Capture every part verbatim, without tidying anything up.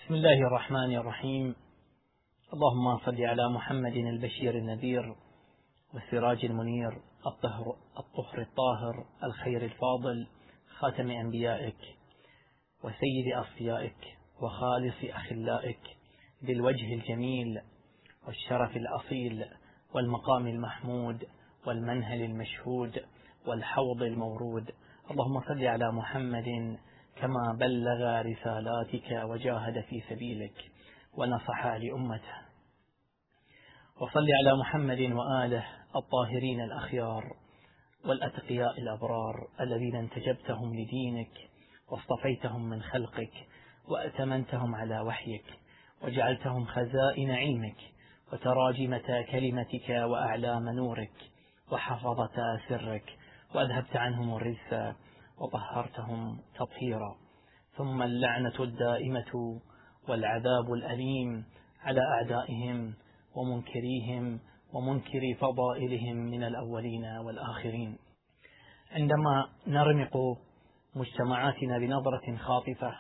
بسم الله الرحمن الرحيم. اللهم صل على محمد البشير النذير والسراج المنير الطهر, الطهر الطاهر الخير الفاضل خاتم أنبيائك وسيد أصفيائك وخالص أخلائك بالوجه الجميل والشرف الأصيل والمقام المحمود والمنهل المشهود والحوض المورود. اللهم صل على محمد كما بلغ رسالاتك وجاهد في سبيلك ونصح لأمته، وصل على محمد وآله الطاهرين الأخيار والأتقياء الأبرار الذين انتجبتهم لدينك واصطفيتهم من خلقك وأتمنتهم على وحيك وجعلتهم خزائن علمك وتراجمة كلمتك وأعلام نورك وحفظة سرك، وأذهبت عنهم الرجس وطهرتهم تطهيرا. ثم اللعنة الدائمة والعذاب الأليم على أعدائهم ومنكريهم ومنكري فضائلهم من الأولين والآخرين. عندما نرمق مجتمعاتنا بنظرة خاطفة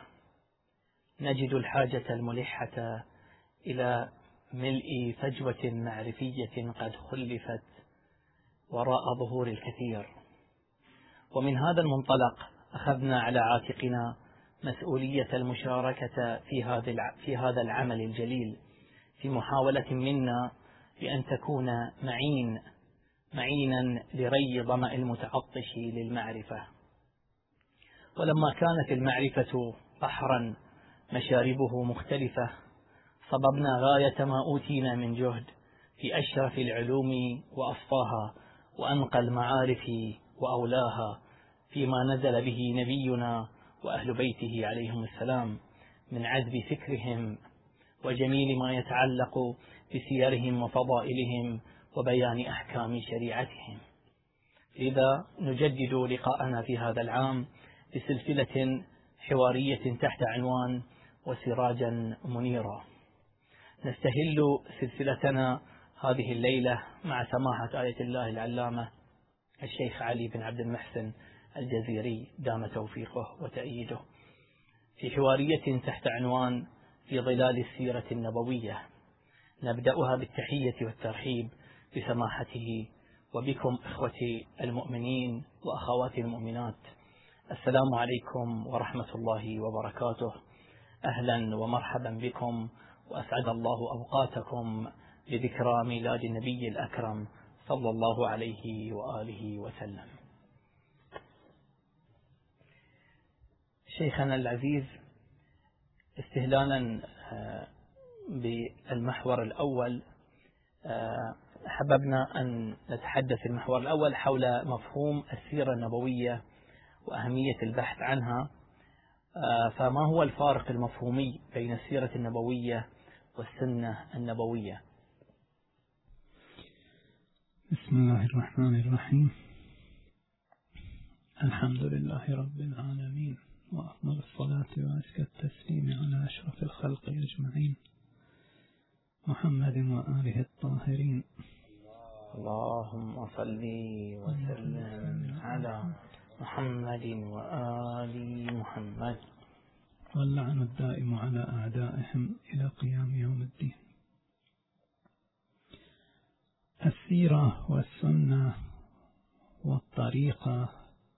نجد الحاجة الملحة إلى ملء فجوة معرفية قد خلفت وراء ظهور الكثير، ومن هذا المنطلق أخذنا على عاتقنا مسؤولية المشاركة في هذا في هذا العمل الجليل، في محاولة منا بأن تكون معين معينا لري ظمأ المتعطش للمعرفة. ولما كانت المعرفة بحرا مشاربه مختلفة صببنا غاية ما أوتينا من جهد في أشرف العلوم وأصفاها وأنقى المعارف وأولاها فيما نزل به نبينا وأهل بيته عليهم السلام من عذب فكرهم وجميل ما يتعلق بسيرهم وفضائلهم وبيان أحكام شريعتهم. لذا نجدد لقاءنا في هذا العام بسلسلة حوارية تحت عنوان وسراجا منيرا. نستهل سلسلتنا هذه الليلة مع سماحة آية الله العلامة الشيخ علي بن عبد المحسن الجزيري دام توفيقه وتأييده في حوارية تحت عنوان في ظلال السيرة النبوية. نبدأها بالتحية والترحيب بسماحته وبكم إخوتي المؤمنين وأخواتي المؤمنات. السلام عليكم ورحمة الله وبركاته. أهلا ومرحبا بكم، وأسعد الله أوقاتكم بذكرى ميلاد النبي الأكرم صلى الله عليه وآله وسلم. شيخنا العزيز، استهلالا بالمحور الأول حببنا أن نتحدث في المحور الأول حول مفهوم السيرة النبوية وأهمية البحث عنها. فما هو الفارق المفهومي بين السيرة النبوية والسنة النبوية؟ بسم الله الرحمن الرحيم. الحمد لله رب العالمين، وأفضل الصلاة وأزكى التسليم على أشرف الخلق أجمعين محمد وآله الطاهرين. اللهم صل وسلم على محمد وآل محمد. واللعن الدائم على أعدائهم إلى قيام يوم الدين. السيرة والسنة والطريقة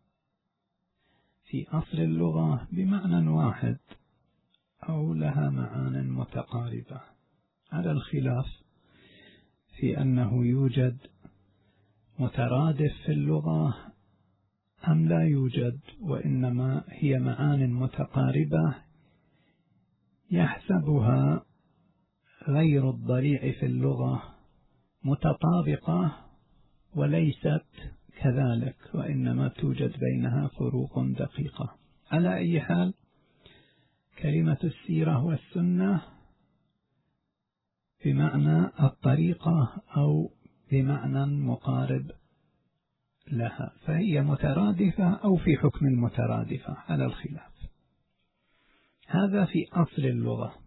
في أصل اللغة بمعنى واحد أو لها معان متقاربة، على الخلاف في أنه يوجد مترادف في اللغة أم لا يوجد، وإنما هي معان متقاربة يحسبها غير الضريع في اللغة متطابقة وليست كذلك، وإنما توجد بينها فروق دقيقة. على أي حال، كلمة السيرة والسنة بمعنى الطريقة أو بمعنى مقارب لها، فهي مترادفة أو في حكم المترادفة على الخلاف. هذا في أصل اللغة.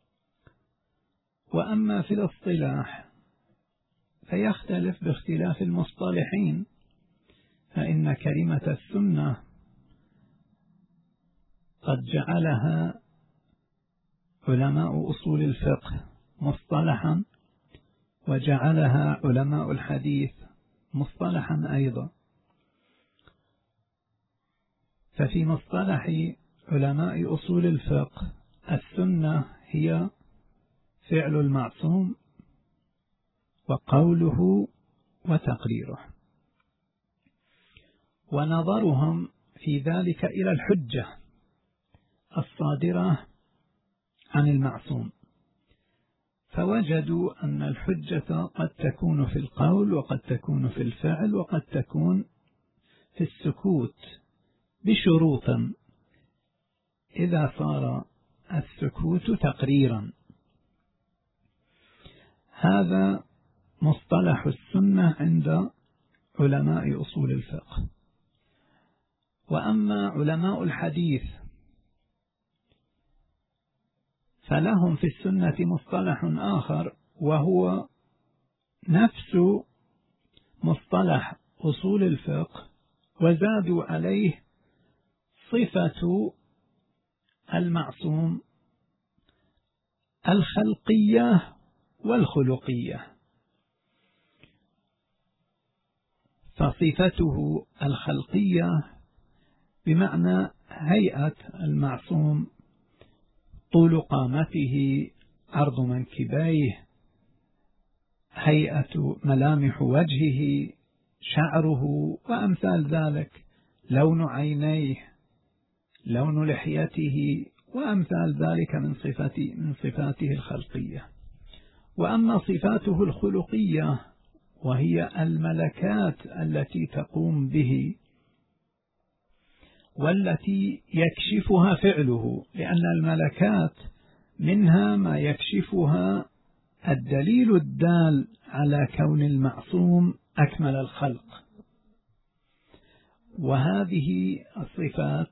وأما في الاصطلاح فيختلف باختلاف المصطلحين، فإن كلمة السنة قد جعلها علماء أصول الفقه مصطلحا، وجعلها علماء الحديث مصطلحا أيضا. ففي مصطلح علماء أصول الفقه السنة هي فعل المعصوم وقوله وتقريره، ونظرهم في ذلك إلى الحجة الصادرة عن المعصوم، فوجدوا أن الحجة قد تكون في القول وقد تكون في الفعل وقد تكون في السكوت بشروط، إذا صار السكوت تقريرا. هذا مصطلح السنة عند علماء أصول الفقه. وأما علماء الحديث فلهم في السنة مصطلح آخر، وهو نفس مصطلح أصول الفقه، وزادوا عليه صفة المعصوم الخلقية والخلقية. فصفته الخلقية بمعنى هيئة المعصوم، طول قامته، عرض منكبيه، هيئة ملامح وجهه، شعره وأمثال ذلك، لون عينيه، لون لحيته وأمثال ذلك من صفاته من صفاته الخلقية. وأما صفاته الخلقية وهي الملكات التي تقوم به والتي يكشفها فعله، لأن الملكات منها ما يكشفها الدليل الدال على كون المعصوم أكمل الخلق. وهذه الصفات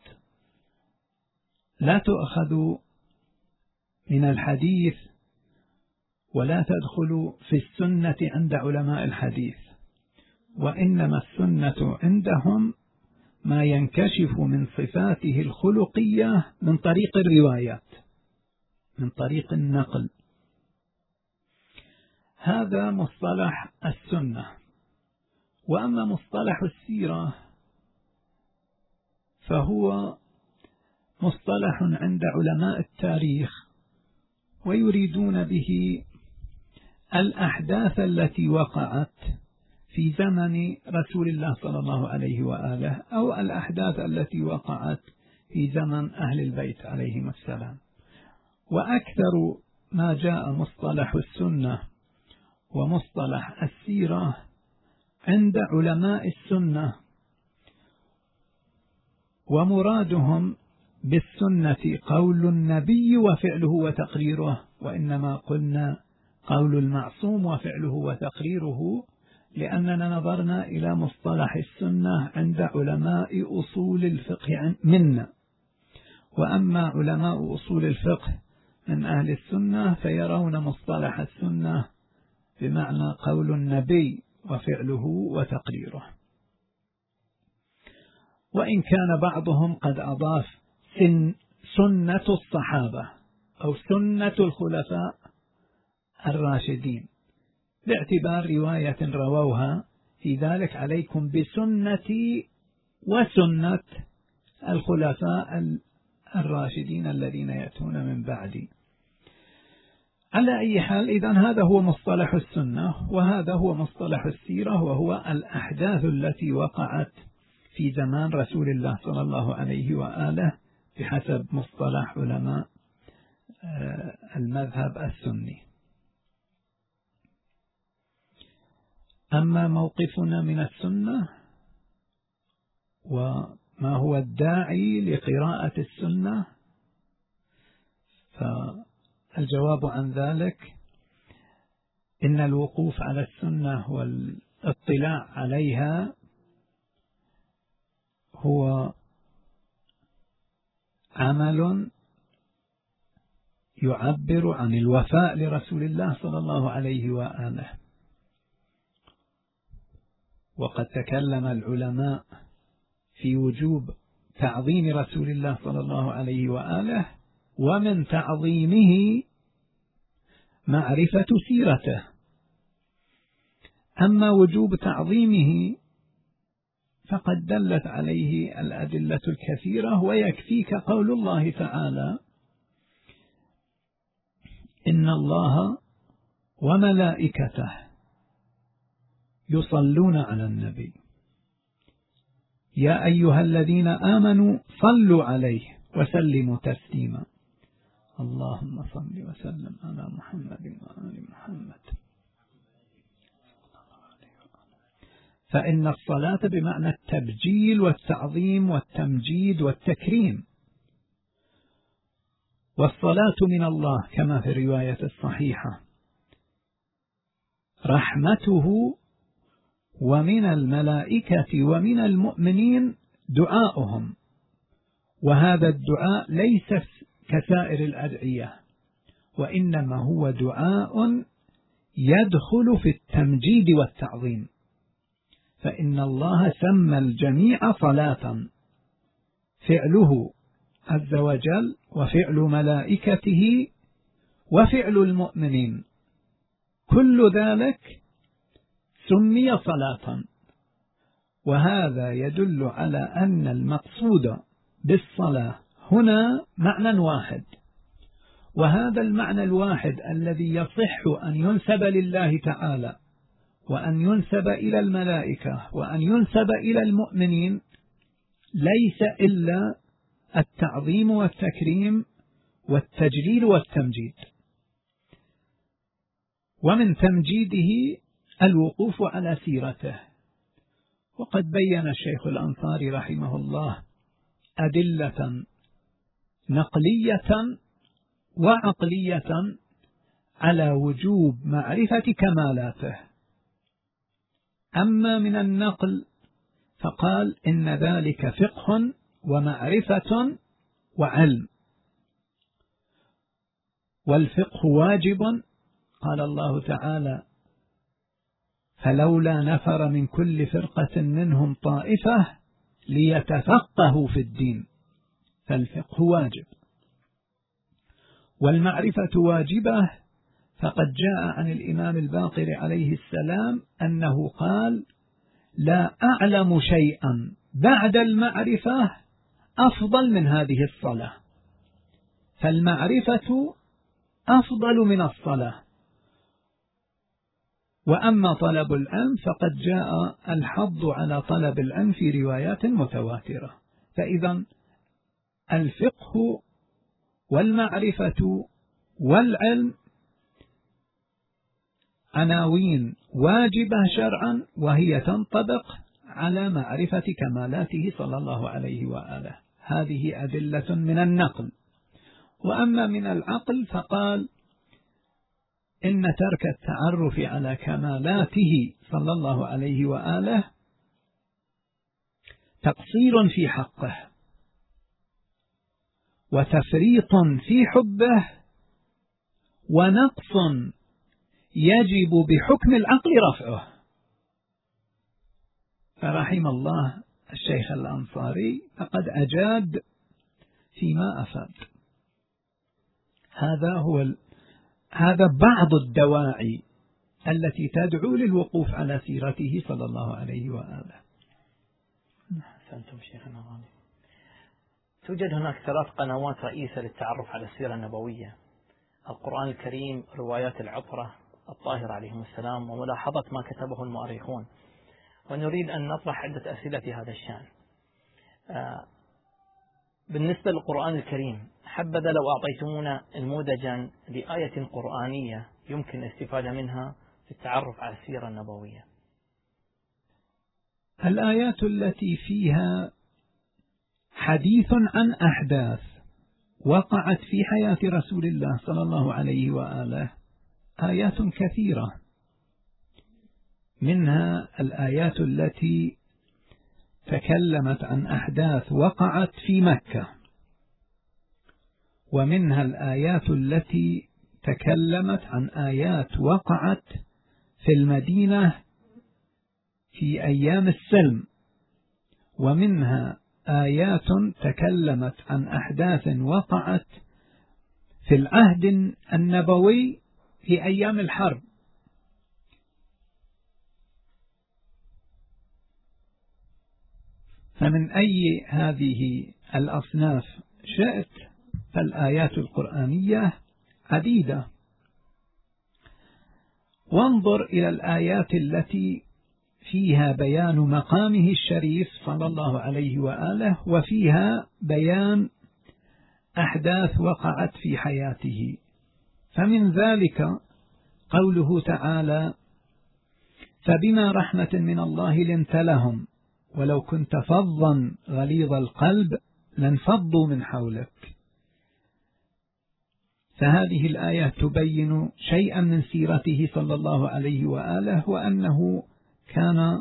لا تؤخذ من الحديث ولا تدخل في السنة عند علماء الحديث، وإنما السنة عندهم ما ينكشف من صفاته الخلقية من طريق الروايات، من طريق النقل. هذا مصطلح السنة. وأما مصطلح السيرة فهو مصطلح عند علماء التاريخ، ويريدون به الأحداث التي وقعت في زمن رسول الله صلى الله عليه وآله، أو الأحداث التي وقعت في زمن أهل البيت عليهم السلام. وأكثر ما جاء مصطلح السنة ومصطلح السيرة عند علماء السنة، ومرادهم بالسنة قول النبي وفعله وتقريره، وإنما قلنا قول المعصوم وفعله وتقريره لأننا نظرنا إلى مصطلح السنة عند علماء أصول الفقه منا. وأما علماء أصول الفقه من أهل السنة فيرون مصطلح السنة بمعنى قول النبي وفعله وتقريره. وإن كان بعضهم قد أضاف سن سنة الصحابة أو سنة الخلفاء الراشدين، باعتبار رواية رووها في ذلك عليكم بسنتي وسنة الخلفاء الراشدين الذين يأتون من بعدي. على أي حال، إذن هذا هو مصطلح السنة، وهذا هو مصطلح السيرة، وهو الأحداث التي وقعت في زمان رسول الله صلى الله عليه وآله بحسب مصطلح علماء المذهب السني. أما موقفنا من السنة وما هو الداعي لقراءة السنة، فالجواب عن ذلك إن الوقوف على السنة والاطلاع عليها هو عمل يعبر عن الوفاء لرسول الله صلى الله عليه وآله. وقد تكلم العلماء في وجوب تعظيم رسول الله صلى الله عليه وآله ومن تعظيمه معرفة سيرته. أما وجوب تعظيمه فقد دلت عليه الأدلة الكثيرة، ويكفيك قول الله تعالى: إن الله وملائكته يصلون على النبي يا أيها الذين آمنوا صلوا عليه وسلموا تسليما. اللهم صل وسلم على محمد وآل محمد. فإن الصلاة بمعنى التبجيل والتعظيم والتمجيد والتكريم، والصلاة من الله كما في الرواية الصحيحة، رحمته، ومن الملائكة ومن المؤمنين دعاؤهم، وهذا الدعاء ليس كسائر الأدعية، وإنما هو دعاء يدخل في التمجيد والتعظيم، فإن الله سمى الجميع صلاة، فعله عز وجل وفعل ملائكته وفعل المؤمنين، كل ذلك سمي صلاة. وهذا يدل على أن المقصود بالصلاة هنا معنى واحد، وهذا المعنى الواحد الذي يصح أن ينسب لله تعالى وأن ينسب إلى الملائكة وأن ينسب إلى المؤمنين ليس إلا التعظيم والتكريم والتجليل والتمجيد. ومن تمجيده الوقوف على سيرته. وقد بين الشيخ الأنصاري رحمه الله أدلة نقلية وعقلية على وجوب معرفة كمالاته. أما من النقل فقال إن ذلك فقه ومعرفة وعلم، والفقه واجب، قال الله تعالى: فلولا نفر من كل فرقة منهم طائفة ليتفقهوا في الدين، فالفقه واجب. والمعرفة واجبة، فقد جاء عن الإمام الباقر عليه السلام أنه قال: لا أعلم شيئا بعد المعرفة أفضل من هذه الصلاة، فالمعرفة أفضل من الصلاة. وأما طلب العلم فقد جاء الحض على طلب العلم في روايات متواترة. فإذا الفقه والمعرفة والعلم عناوين واجبة شرعا، وهي تنطبق على معرفة كمالاته صلى الله عليه وآله. هذه أدلة من النقل. وأما من العقل فقال إن ترك التعرف على كمالاته صلى الله عليه وآله تقصير في حقه وتفريط في حبه ونقص يجب بحكم العقل رفعه. فرحم الله الشيخ الأنصاري فقد أجاد فيما أفاد. هذا هو ال... هذا بعض الدواعي التي تدعو للوقوف على سيرته صلى الله عليه وآله. أحسنتم شيخنا غالي. توجد هناك ثلاث قنوات رئيسة للتعرف على السيرة النبوية: القرآن الكريم، روايات العطرة الطاهرة عليهم السلام، وملاحظة ما كتبه المؤرخون. ونريد أن نطرح عدة أسئلة في هذا الشأن. آه بالنسبة للقرآن الكريم، حبذا لو أعطيتمونا نموذجا لآية قرآنية يمكن الاستفادة منها في التعرف على السيرة النبوية. الآيات التي فيها حديث عن أحداث وقعت في حياة رسول الله صلى الله عليه وآله آيات كثيرة، منها الآيات التي تكلمت عن أحداث وقعت في مكة، ومنها الآيات التي تكلمت عن آيات وقعت في المدينة في أيام السلم، ومنها آيات تكلمت عن أحداث وقعت في العهد النبوي في أيام الحرب. فمن أي هذه الأصناف شئت فالآيات القرآنية عديدة. وانظر إلى الآيات التي فيها بيان مقامه الشريف صلى الله عليه وآله، وفيها بيان أحداث وقعت في حياته. فمن ذلك قوله تعالى: فبما رحمة من الله لنت لهم ولو كنت فظا غليظ القلب لانفضوا من حولك. فهذه الآية تبين شيئا من سيرته صلى الله عليه وآله، وأنه كان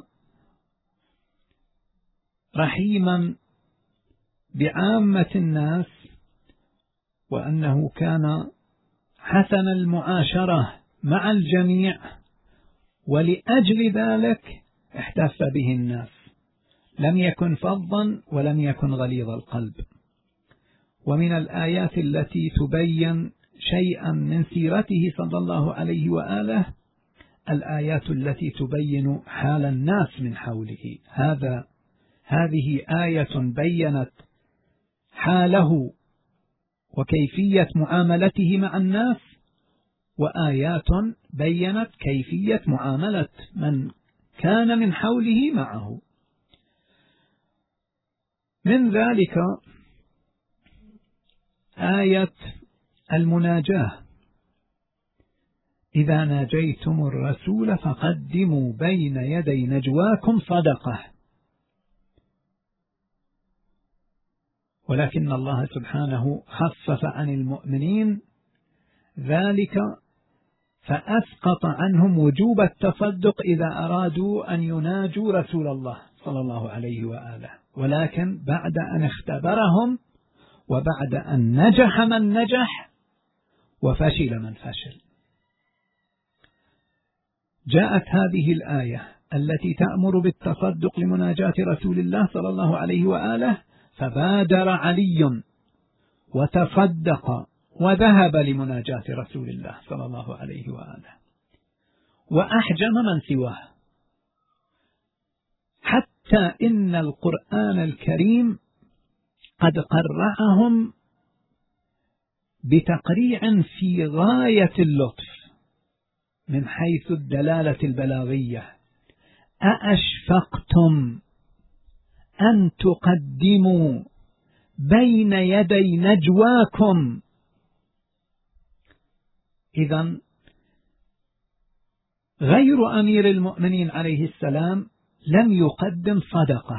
رحيما بعامة الناس، وأنه كان حسن المعاشرة مع الجميع، ولأجل ذلك احتف به الناس، لم يكن فظا ولم يكن غليظ القلب. ومن الآيات التي تبين شيئا من سيرته صلى الله عليه وآله الآيات التي تبين حال الناس من حوله. هذا هذه آية بينت حاله وكيفية معاملته مع الناس، وآيات بينت كيفية معاملة من كان من حوله معه. من ذلك آية المناجاة: إذا ناجيتم الرسول فقدموا بين يدي نجواكم صدقة. ولكن الله سبحانه خفف عن المؤمنين ذلك، فأسقط عنهم وجوب التصدق إذا أرادوا أن يناجوا رسول الله صلى الله عليه وآله، ولكن بعد أن اختبرهم وبعد أن نجح من نجح وفشل من فشل. جاءت هذه الآية التي تأمر بالتصدق لمناجاة رسول الله صلى الله عليه وآله، فبادر علي وتصدق وذهب لمناجاة رسول الله صلى الله عليه وآله، وأحجم من سواه، حتى إن القرآن الكريم قد قرعهم بتقريع في غاية اللطف من حيث الدلالة البلاغية: أأشفقتم أن تقدموا بين يدي نجواكم. إذن غير أمير المؤمنين عليه السلام لم يقدم صدقة،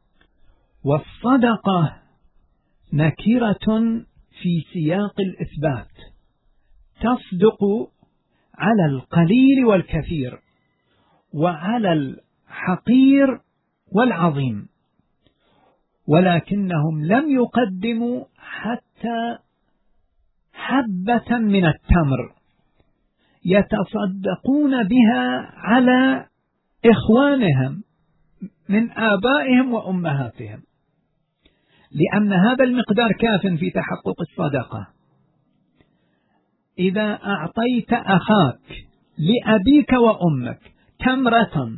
والصدقة نكرة في سياق الإثبات تصدق على القليل والكثير وعلى الحقير والعظيم، ولكنهم لم يقدموا حتى حبة من التمر يتصدقون بها على إخوانهم من آبائهم وأمهاتهم، لأن هذا المقدار كاف في تحقق الصدقة. إذا أعطيت أخاك لأبيك وأمك تمرة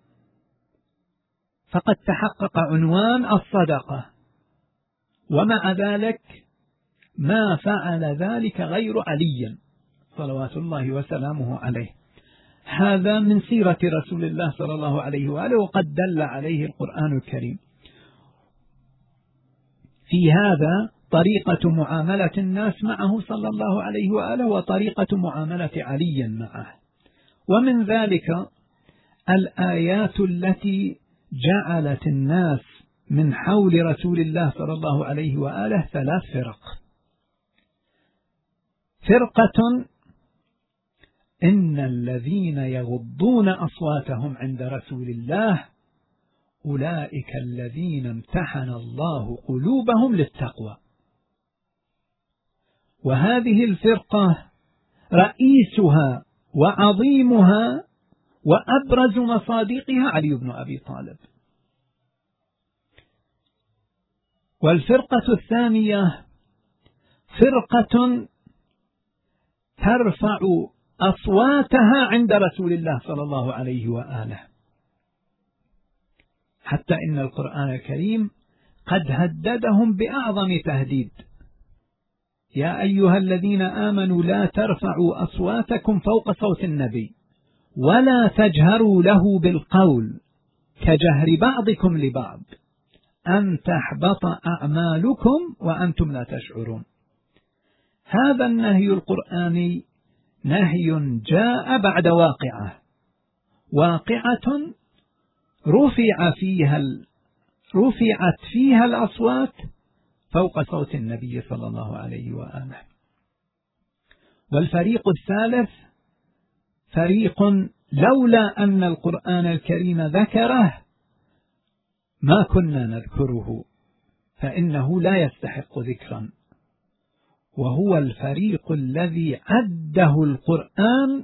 فقد تحقق عنوان الصدقة، ومع ذلك ما فعل ذلك غير علي صلوات الله وسلامه عليه. هذا من سيرة رسول الله صلى الله عليه وآله، وقد دل عليه القرآن الكريم. في هذا طريقة معاملة الناس معه صلى الله عليه وآله، وطريقة معاملة علي معه. ومن ذلك الآيات التي جعلت الناس من حول رسول الله صلى الله عليه وآله ثلاث فرق: فرقة إن الذين يغضون أصواتهم عند رسول الله أولئك الذين امتحن الله قلوبهم للتقوى. وهذه الفرقة رئيسها وعظيمها وأبرز مصادقها علي بن أبي طالب. والفرقة الثانية فرقة ترفع أصواتها عند رسول الله صلى الله عليه وآله، حتى إن القرآن الكريم قد هددهم بأعظم تهديد: يا أيها الذين آمنوا لا ترفعوا أصواتكم فوق صوت النبي ولا تجهروا له بالقول كجهر بعضكم لبعض أن تحبط أعمالكم وأنتم لا تشعرون. هذا النهي القرآني نهي جاء بعد واقعة، واقعة رفع فيها رفعت فيها الأصوات فوق صوت النبي صلى الله عليه وآله. والفريق الثالث فريق لولا أن القرآن الكريم ذكره ما كنا نذكره، فإنه لا يستحق ذكرا، وهو الفريق الذي عده القرآن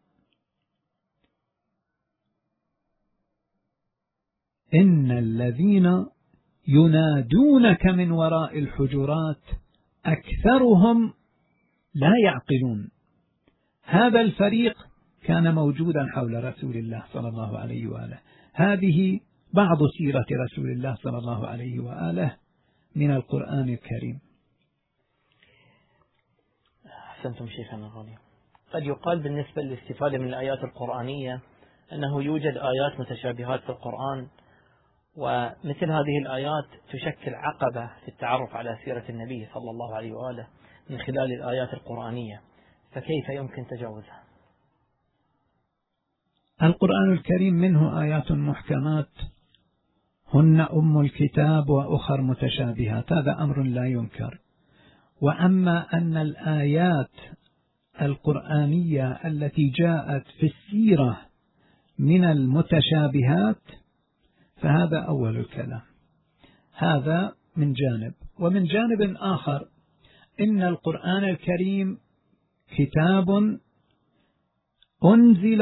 إن الذين ينادونك من وراء الحجرات أكثرهم لا يعقلون. هذا الفريق كان موجودا حول رسول الله صلى الله عليه وآله. هذه بعض سيرة رسول الله صلى الله عليه وآله من القرآن الكريم. أحسنتم شيخنا الغالي. قد يقال بالنسبة للاستفادة من الآيات القرآنية أنه يوجد آيات متشابهات في القرآن، ومثل هذه الآيات تشكل عقبة في التعرف على سيرة النبي صلى الله عليه وآله من خلال الآيات القرآنية، فكيف يمكن تجاوزها؟ القرآن الكريم منه آيات محكمات هن أم الكتاب وأخر متشابهات، هذا أمر لا ينكر. وأما أن الآيات القرآنية التي جاءت في السيرة من المتشابهات فهذا أول الكلام، هذا من جانب. ومن جانب آخر إن القرآن الكريم كتاب أنزل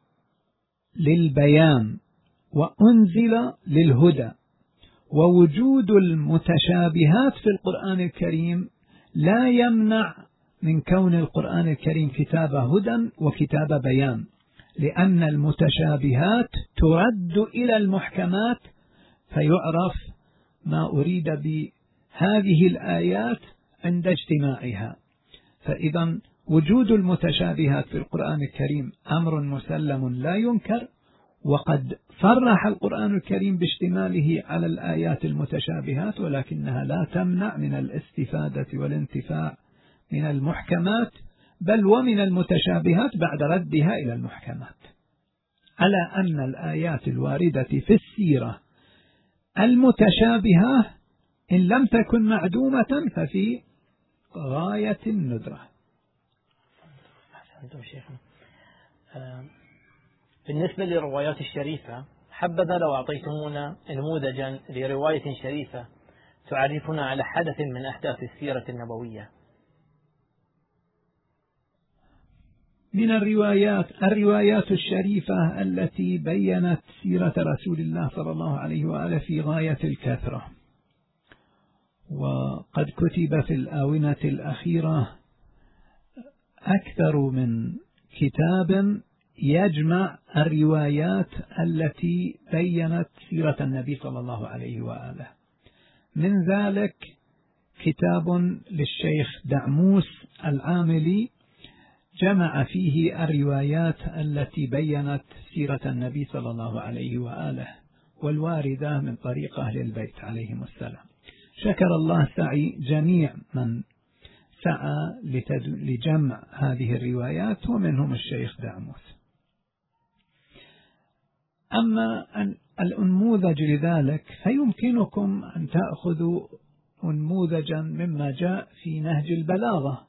للبيان وأنزل للهدى، ووجود المتشابهات في القرآن الكريم لا يمنع من كون القرآن الكريم كتاب هدى وكتاب بيان، لأن المتشابهات ترد إلى المحكمات فيعرف ما أريد بهذه الآيات عند اجتماعها. فإذا وجود المتشابهات في القرآن الكريم أمر مسلم لا ينكر، وقد صرح القرآن الكريم باشتماله على الآيات المتشابهات، ولكنها لا تمنع من الاستفادة والانتفاع من المحكمات، بل ومن المتشابهات بعد ردها إلى المحكمات. على أن الآيات الواردة في السيرة المتشابهة إن لم تكن معدومة ففي غاية الندرة. بالنسبة للروايات الشريفة، حبذا لو أعطيتمونا نموذجا لرواية شريفة تعرفنا على حدث من أحداث السيرة النبوية. من الروايات الروايات الشريفة التي بيّنت سيرة رسول الله صلى الله عليه وآله في غاية الكثرة، وقد كتب في الآونة الأخيرة أكثر من كتاب يجمع الروايات التي بيّنت سيرة النبي صلى الله عليه وآله. من ذلك كتاب للشيخ دعموس العاملي جمع فيه الروايات التي بيّنت سيرة النبي صلى الله عليه وآله والواردة من طريق أهل البيت عليهم السلام. شكر الله سعي جميع من سعى لجمع هذه الروايات ومنهم الشيخ دعموس. أما الأنموذج لذلك فيمكنكم أن تأخذوا أنموذجا مما جاء في نهج البلاغة.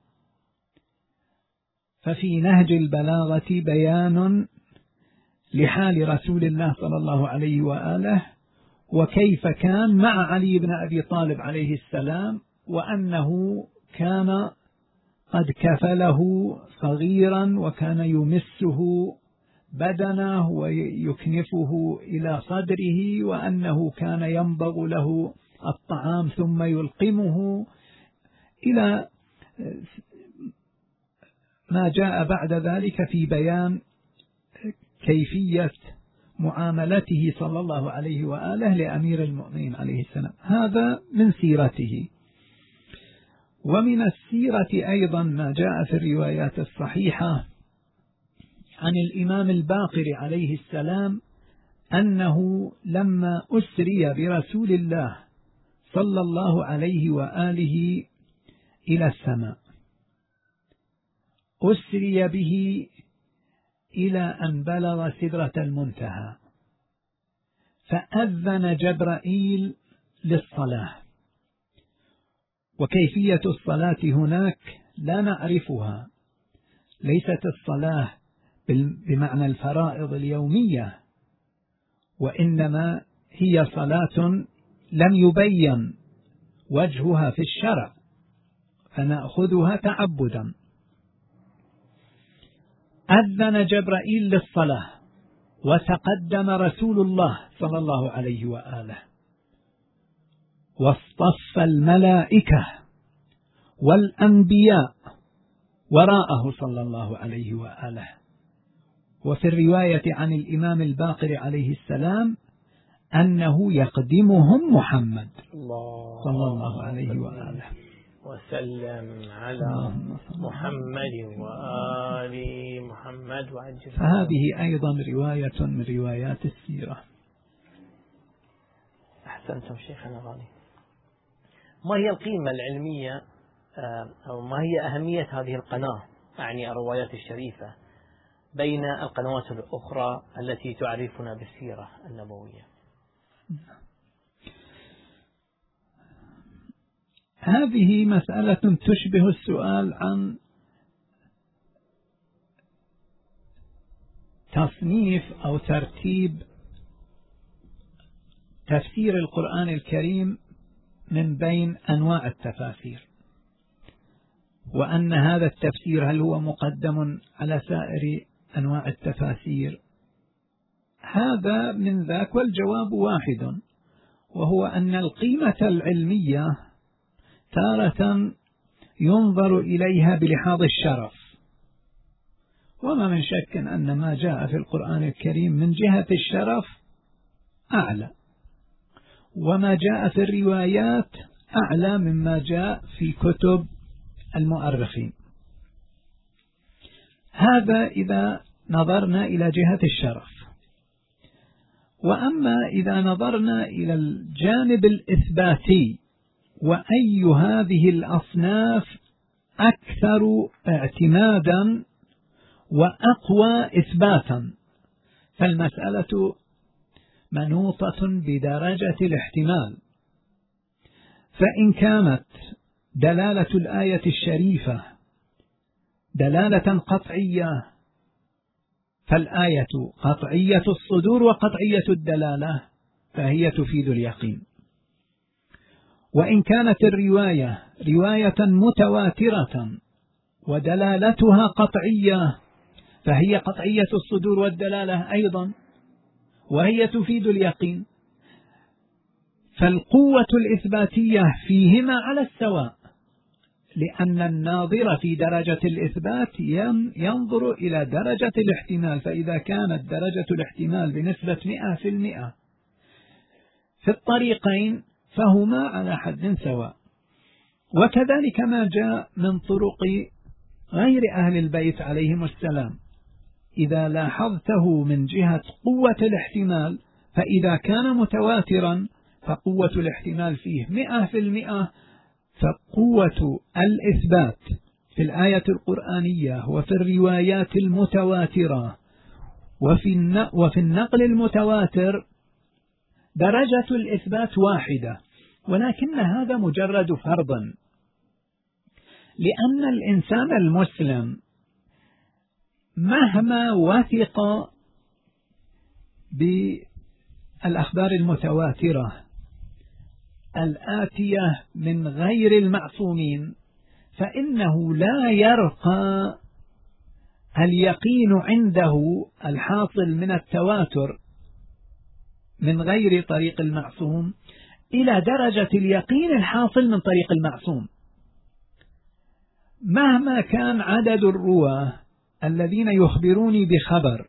ففي نهج البلاغة بيان لحال رسول الله صلى الله عليه وآله وكيف كان مع علي بن أبي طالب عليه السلام، وأنه كان قد كفله صغيرا وكان يمسه بدنه ويكنفه إلى صدره، وأنه كان ينبغ له الطعام ثم يلقمه، إلى ما جاء بعد ذلك في بيان كيفية معاملته صلى الله عليه وآله لأمير المؤمنين عليه السلام. هذا من سيرته. ومن السيرة أيضا ما جاء في الروايات الصحيحة عن الإمام الباقر عليه السلام أنه لما أسري برسول الله صلى الله عليه وآله إلى السماء أسري به إلى أن بلغ سدرة المنتهى، فأذن جبرائيل للصلاة، وكيفية الصلاة هناك لا نعرفها، ليست الصلاة بمعنى الفرائض اليومية، وإنما هي صلاة لم يبين وجهها في الشرع فنأخذها تعبدا. أذن جبرائيل للصلاة وتقدم رسول الله صلى الله عليه وآله، واصطف الملائكة والأنبياء وراءه صلى الله عليه وآله. وفي الرواية عن الإمام الباقر عليه السلام أنه يقدمهم محمد صلى الله عليه وآله وسلم على محمد وآل محمد وعجل. فهذه أيضا رواية من روايات السيرة. أحسنتم شيخنا غالي. ما هي القيمة العلمية أو ما هي أهمية هذه القناة، يعني الروايات الشريفة، بين القنوات الأخرى التي تعرفنا بالسيرة النبوية؟ هذه مسألة تشبه السؤال عن تصنيف أو ترتيب تفسير القرآن الكريم من بين أنواع التفاسير، وأن هذا التفسير هل هو مقدم على سائر أنواع التفاسير. هذا من ذاك، والجواب واحد، وهو أن القيمة العلمية تارة ينظر إليها بلحاظ الشرف، وما من شك أن ما جاء في القرآن الكريم من جهة الشرف أعلى، وما جاء في الروايات أعلى مما جاء في كتب المؤرخين. هذا إذا نظرنا إلى جهة الشرف. وأما إذا نظرنا إلى الجانب الإثباتي، وأي هذه الأصناف أكثر اعتمادا وأقوى إثباتا، فالمسألة منوطة بدرجة الاحتمال. فإن كانت دلالة الآية الشريفة دلالة قطعية فالآية قطعية الصدور وقطعية الدلالة، فهي تفيد اليقين. وإن كانت الرواية رواية متواترة ودلالتها قطعية فهي قطعية الصدور والدلالة أيضا، وهي تفيد اليقين. فالقوة الإثباتية فيهما على السواء، لأن الناظر في درجة الإثبات ينظر إلى درجة الاحتمال، فإذا كانت درجة الاحتمال بنسبة مئة في المئة في الطريقين فهما على حد سواء. وكذلك ما جاء من طرق غير أهل البيت عليهم السلام، إذا لاحظته من جهة قوة الاحتمال، فإذا كان متواترا فقوة الاحتمال فيه مئة في المئة، فقوة الإثبات في الآية القرآنية وفي الروايات المتواترة وفي النقل المتواتر درجة الإثبات واحدة، ولكن هذا مجرد فرضا، لأن الإنسان المسلم مهما وثق بالأخبار المتواترة الآتية من غير المعصومين، فإنه لا يرقى اليقين عنده الحاصل من التواتر من غير طريق المعصوم إلى درجة اليقين الحاصل من طريق المعصوم، مهما كان عدد الرواة الذين يخبروني بخبر،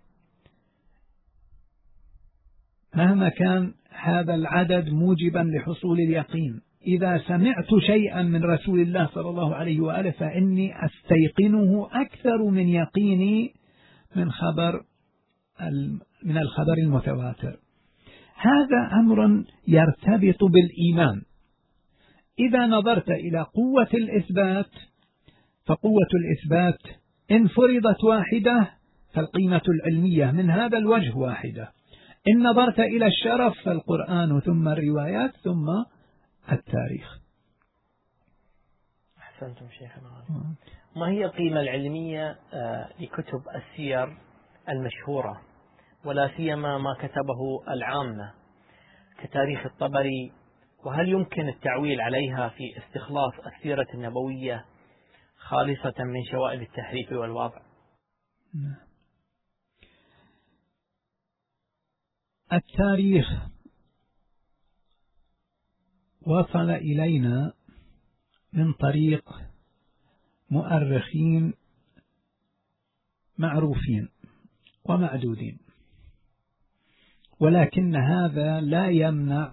مهما كان هذا العدد موجبا لحصول اليقين، إذا سمعت شيئا من رسول الله صلى الله عليه وآله فإني أستيقنه أكثر من يقيني من خبر من الخبر المتواتر. هذا أمر يرتبط بالإيمان. إذا نظرت إلى قوة الإثبات فقوة الإثبات إن فرضت واحدة فالقيمة العلمية من هذا الوجه واحدة. إن نظرت إلى الشرف فالقرآن ثم الروايات ثم التاريخ. أحسنتم شيخنا. ما هي القيمة العلمية لكتب السير المشهورة ولا سيما ما كتبه العامة كتاريخ الطبري، وهل يمكن التعويل عليها في استخلاص السيرة النبوية خالصة من شوائب التحريف والوضع؟ التاريخ وصل إلينا من طريق مؤرخين معروفين ومعدودين، ولكن هذا لا يمنع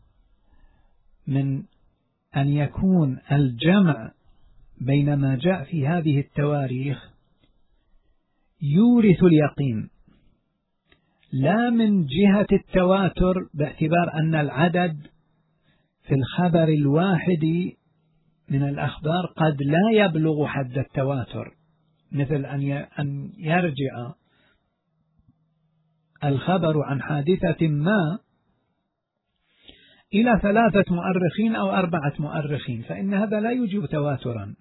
من أن يكون الجمع بين ما جاء في هذه التواريخ يورث اليقين، لا من جهة التواتر باعتبار أن العدد في الخبر الواحد من الأخبار قد لا يبلغ حد التواتر، مثل أن يرجع الخبر عن حادثة ما إلى ثلاثة مؤرخين أو أربعة مؤرخين، فإن هذا لا يوجب تواترا،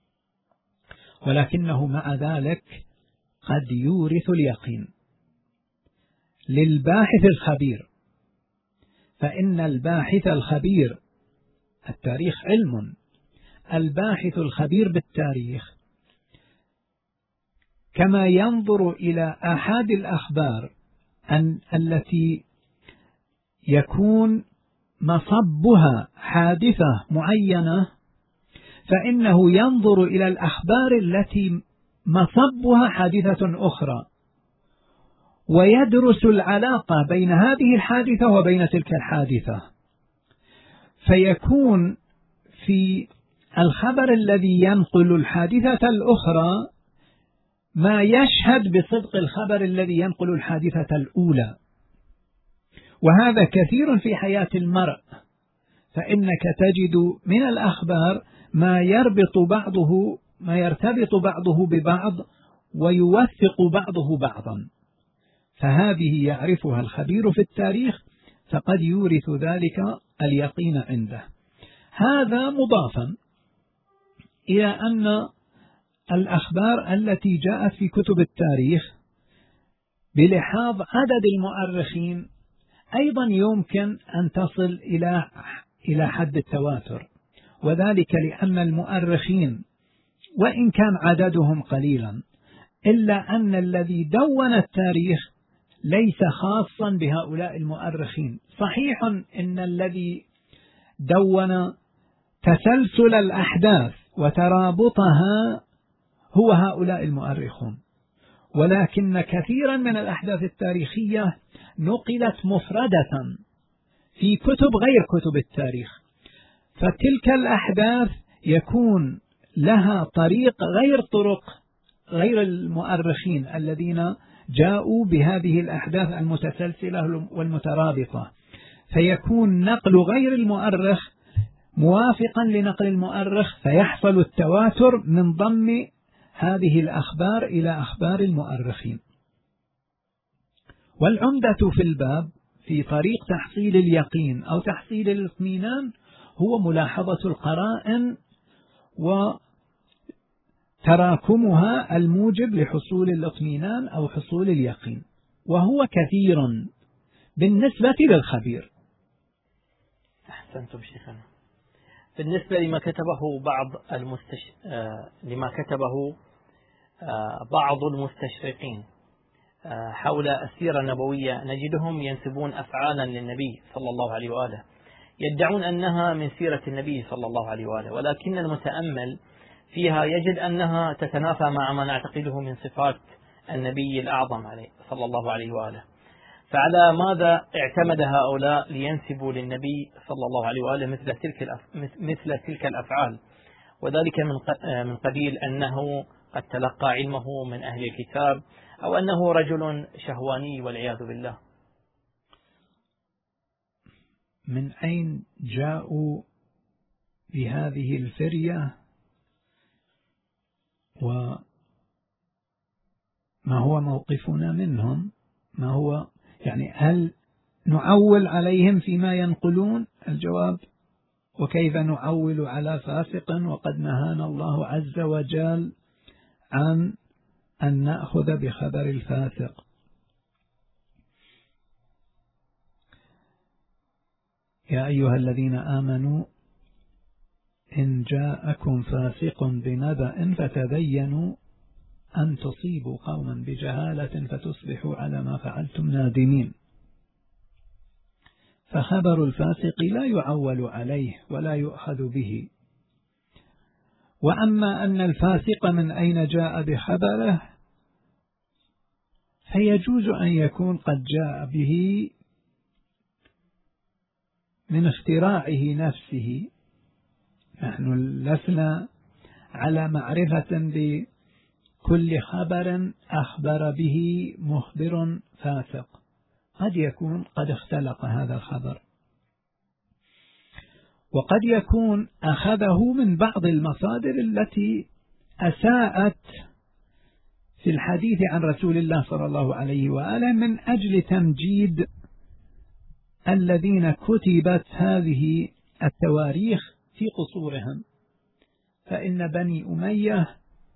ولكنه مع ذلك قد يورث اليقين للباحث الخبير، فإن الباحث الخبير، التاريخ علم، الباحث الخبير بالتاريخ كما ينظر إلى أحد الأخبار أن التي يكون مصبها حادثة معينة، فإنه ينظر إلى الأخبار التي مصبها حادثة أخرى ويدرس العلاقة بين هذه الحادثة وبين تلك الحادثة، فيكون في الخبر الذي ينقل الحادثة الأخرى ما يشهد بصدق الخبر الذي ينقل الحادثة الأولى. وهذا كثير في حياة المرء، فإنك تجد من الأخبار ما يربط بعضه ما يرتبط بعضه ببعض ويوثق بعضه بعضا، فهذه يعرفها الخبير في التاريخ فقد يورث ذلك اليقين عنده. هذا مضافا إلى أن الأخبار التي جاءت في كتب التاريخ بلحاظ عدد المؤرخين أيضا يمكن أن تصل إلى إلى حد التواتر، وذلك لأن المؤرخين وإن كان عددهم قليلا إلا أن الذي دون التاريخ ليس خاصا بهؤلاء المؤرخين. صحيح إن الذي دون تسلسل الأحداث وترابطها هو هؤلاء المؤرخون، ولكن كثيرا من الأحداث التاريخية نقلت مفردة في كتب غير كتب التاريخ، فتلك الأحداث يكون لها طريق غير طرق غير المؤرخين الذين جاءوا بهذه الأحداث المتسلسلة والمترابطة، فيكون نقل غير المؤرخ موافقا لنقل المؤرخ، فيحصل التواتر من ضم هذه الأخبار إلى أخبار المؤرخين. والعمدة في الباب في طريق تحصيل اليقين أو تحصيل الاطمئنان هو ملاحظة القرائن وتراكمها الموجب لحصول الاطمئنان أو حصول اليقين، وهو كثير بالنسبة للخبير. أحسنتم شيخنا. بالنسبة لما كتبه بعض المستش... آه... لما كتبه آه... بعض المستشرقين آه... حول السيرة النبوية، نجدهم ينسبون أفعالا للنبي صلى الله عليه وآله، يدعون أنها من سيرة النبي صلى الله عليه وآله، ولكن المتأمل فيها يجد أنها تتنافى مع ما نعتقده من صفات النبي الأعظم عليه صلى الله عليه وآله. فعلى ماذا اعتمد هؤلاء لينسبوا للنبي صلى الله عليه وآله مثل تلك مثل تلك الأفعال؟ وذلك من قبيل أنه قد تلقى علمه من أهل الكتاب، أو أنه رجل شهواني والعياذ بالله. من أين جاءوا بهذه الفرية، وما هو موقفنا منهم؟ ما هو يعني هل نعول عليهم فيما ينقلون؟ الجواب: وكيف نعول على فاسق وقد نهانا الله عز وجل عن أن نأخذ بخبر الفاسق. يا أيها الذين آمنوا إن جاءكم فاسق بنبأ فتبينوا أن تصيبوا قوما بجهالة فتصبحوا على ما فعلتم نادمين. فخبر الفاسق لا يعول عليه ولا يؤخذ به. وأما أن الفاسق من أين جاء بخبره فيجوز أن يكون قد جاء به من اختراعه نفسه. نحن لسنا على معرفة بكل خبر أخبر به مخبر فاسق، قد يكون قد اختلق هذا الخبر، وقد يكون أخذه من بعض المصادر التي أساءت في الحديث عن رسول الله صلى الله عليه وآله من أجل تمجيد الذين كتبت هذه التواريخ في قصورهم. فإن بني أمية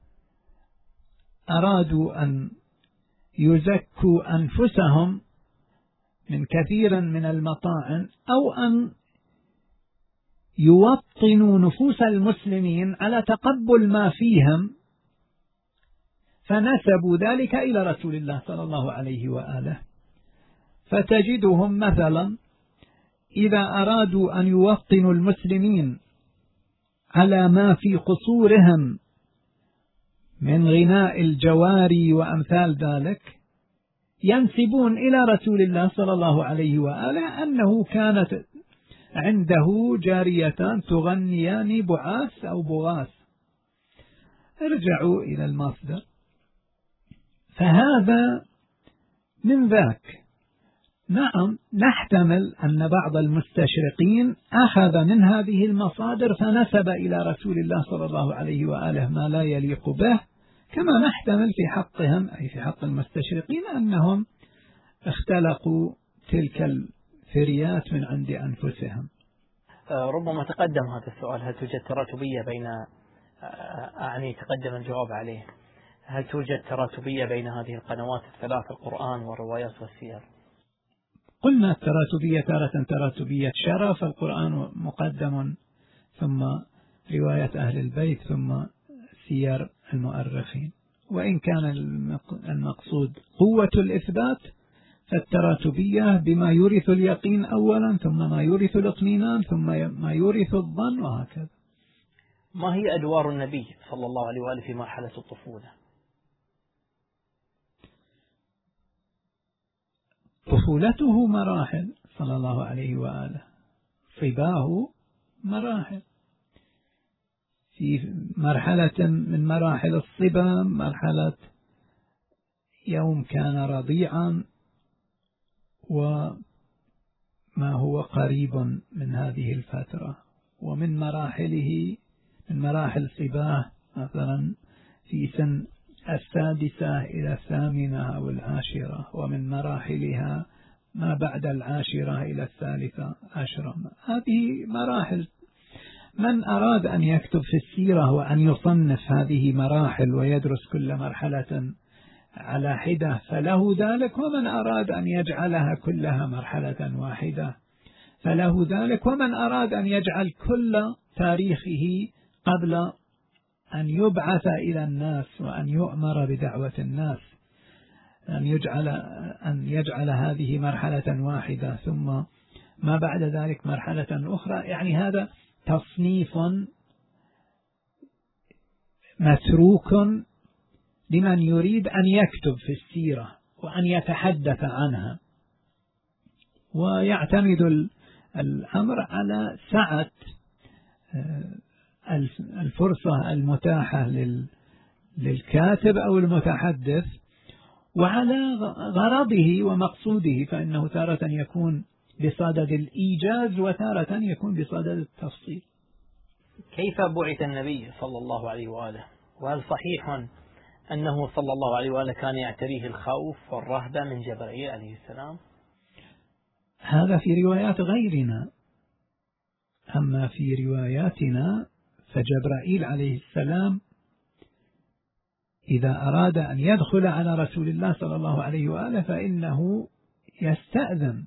أرادوا أن يزكوا أنفسهم من كثير من المطاعن، أو أن يوطنوا نفوس المسلمين على تقبل ما فيهم، فنسبوا ذلك إلى رسول الله صلى الله عليه وآله. فتجدهم مثلا إذا أرادوا أن يوطنوا المسلمين على ما في قصورهم من غناء الجواري وأمثال ذلك، ينسبون إلى رسول الله صلى الله عليه وآله أنه كانت عنده جاريتان تغنيان بعاث أو بغاث. ارجعوا إلى المصدر. فهذا من ذاك. نعم، نحتمل أن بعض المستشرقين أخذ من هذه المصادر فنسب إلى رسول الله صلى الله عليه وآله ما لا يليق به، كما نحتمل في حقهم أي في حق المستشرقين أنهم اختلقوا تلك الفريات من عند أنفسهم. ربما تقدم هذا السؤال: هل توجد تراتبية بين أعني تقدم الجواب عليه هل توجد تراتبية بين هذه القنوات الثلاث، القرآن والروايات والسير؟ قلنا التراتبية تارة تراتبية شرف، القرآن مقدم ثم رواية أهل البيت ثم سير المؤرخين. وإن كان المقصود قوة الإثبات فالتراتبية بما يورث اليقين أولا، ثم ما يورث الاطمئنان، ثم ما يورث الظن، وهكذا. ما هي أدوار النبي صلى الله عليه وآله في مرحلة الطفولة؟ طفولته مراحل صلى الله عليه وآله، صباه مراحل. في مرحلة من مراحل الصبا مرحلة يوم كان رضيعا وما هو قريب من هذه الفترة، ومن مراحله من مراحل صباه مثلا في سن السادسة إلى الثامنة أو العاشرة، ومن مراحلها ما بعد العاشرة إلى الثالثة عشرة. هذه مراحل. من أراد أن يكتب في السيرة وأن يصنف هذه مراحل ويدرس كل مرحلة على حدة فله ذلك، ومن أراد أن يجعلها كلها مرحلة واحدة فله ذلك، ومن أراد أن يجعل كل تاريخه قبل أن يبعث إلى الناس وأن يؤمر بدعوة الناس أن يجعل أن يجعل هذه مرحلة واحدة ثم ما بعد ذلك مرحلة أخرى. يعني هذا تصنيف متروك لمن يريد أن يكتب في السيرة وأن يتحدث عنها، ويعتمد الأمر على سعة الفرصة المتاحة للكاتب أو المتحدث وعلى غرضه ومقصوده، فإنه تارة يكون بصدد الإيجاز وتارة يكون بصدد التفصيل. كيف بعث النبي صلى الله عليه وآله؟ وهل صحيح أنه صلى الله عليه وآله كان يعتريه الخوف والرهبة من جبرائيل عليه السلام؟ هذا في روايات غيرنا، أما في رواياتنا فجبرائيل عليه السلام إذا أراد أن يدخل على رسول الله صلى الله عليه وآله فإنه يستأذن،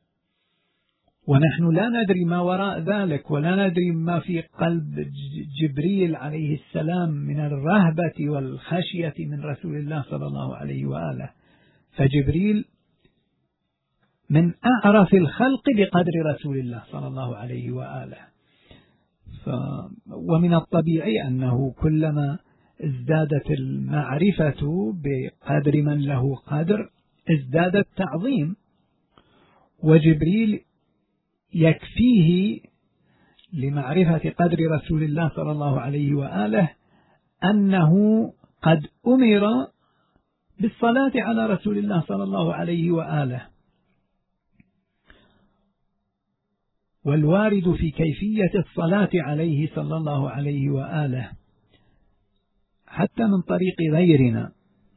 ونحن لا ندري ما وراء ذلك، ولا ندري ما في قلب جبريل عليه السلام من الرهبة والخشية من رسول الله صلى الله عليه وآله. فجبريل من أعرف الخلق بقدر رسول الله صلى الله عليه وآله، ف ومن الطبيعي أنه كلما ازدادت المعرفة بقدر من له قدر ازداد التعظيم، وجبريل يكفيه لمعرفة قدر رسول الله صلى الله عليه وآله أنه قد أمر بالصلاة على رسول الله صلى الله عليه وآله. والوارد في كيفية الصلاة عليه صلى الله عليه وآله حتى من طريق غيرنا،